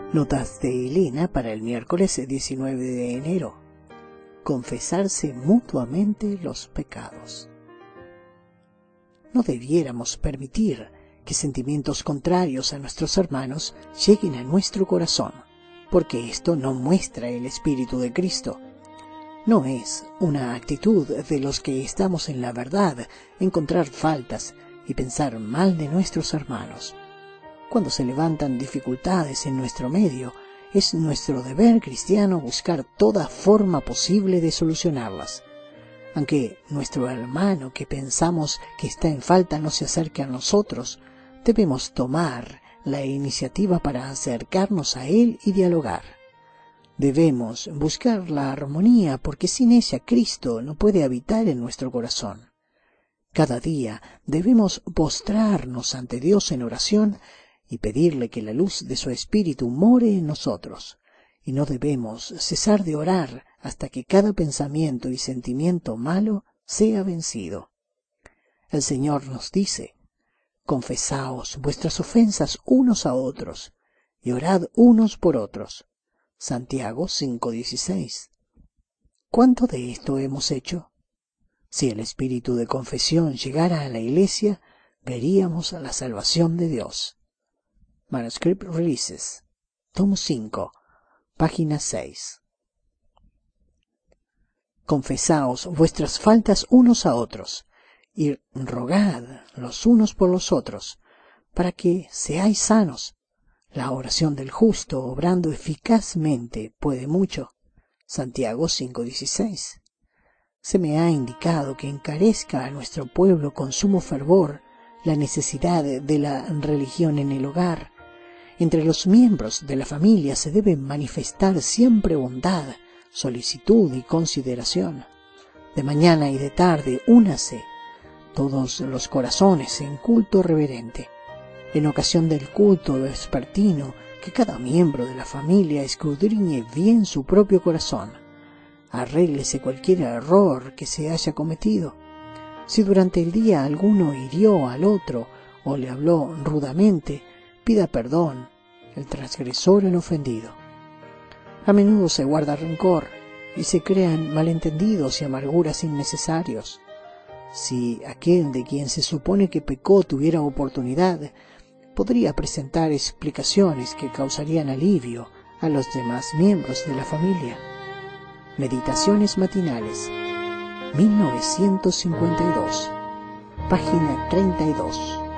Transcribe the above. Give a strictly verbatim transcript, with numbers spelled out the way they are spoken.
Notas de Elena para el miércoles diecinueve de enero. Confesarse mutuamente los pecados. No debiéramos permitir que sentimientos contrarios a nuestros hermanos lleguen a nuestro corazón, porque esto no muestra el Espíritu de Cristo. No es una actitud de los que estamos en la verdad encontrar faltas y pensar mal de nuestros hermanos. Cuando se levantan dificultades en nuestro medio, es nuestro deber cristiano buscar toda forma posible de solucionarlas. Aunque nuestro hermano que pensamos que está en falta no se acerque a nosotros, debemos tomar la iniciativa para acercarnos a él y dialogar. Debemos buscar la armonía porque sin ella Cristo no puede habitar en nuestro corazón. Cada día debemos postrarnos ante Dios en oración y pedirle que la luz de su Espíritu more en nosotros, y no debemos cesar de orar hasta que cada pensamiento y sentimiento malo sea vencido. El Señor nos dice: confesaos vuestras ofensas unos a otros, y orad unos por otros. Santiago cinco dieciséis. ¿Cuánto de esto hemos hecho? Si el espíritu de confesión llegara a la Iglesia, veríamos la salvación de Dios. Manuscript Releases, tomo cinco, página seis. Confesaos vuestras faltas unos a otros, y rogad los unos por los otros, para que seáis sanos. La oración del justo, obrando eficazmente, puede mucho. Santiago cinco dieciséis. Se me ha indicado que encarezca a nuestro pueblo con sumo fervor la necesidad de la religión en el hogar. Entre los miembros de la familia se debe manifestar siempre bondad, solicitud y consideración. De mañana y de tarde únase todos los corazones en culto reverente. En ocasión del culto vespertino, que cada miembro de la familia escudriñe bien su propio corazón. Arréglese cualquier error que se haya cometido. Si durante el día alguno hirió al otro o le habló rudamente, pida perdón el transgresor el ofendido. A menudo se guarda rencor y se crean malentendidos y amarguras innecesarios. Si aquel de quien se supone que pecó tuviera oportunidad, podría presentar explicaciones que causarían alivio a los demás miembros de la familia. Meditaciones matinales, mil novecientos cincuenta y dos, página treinta y dos.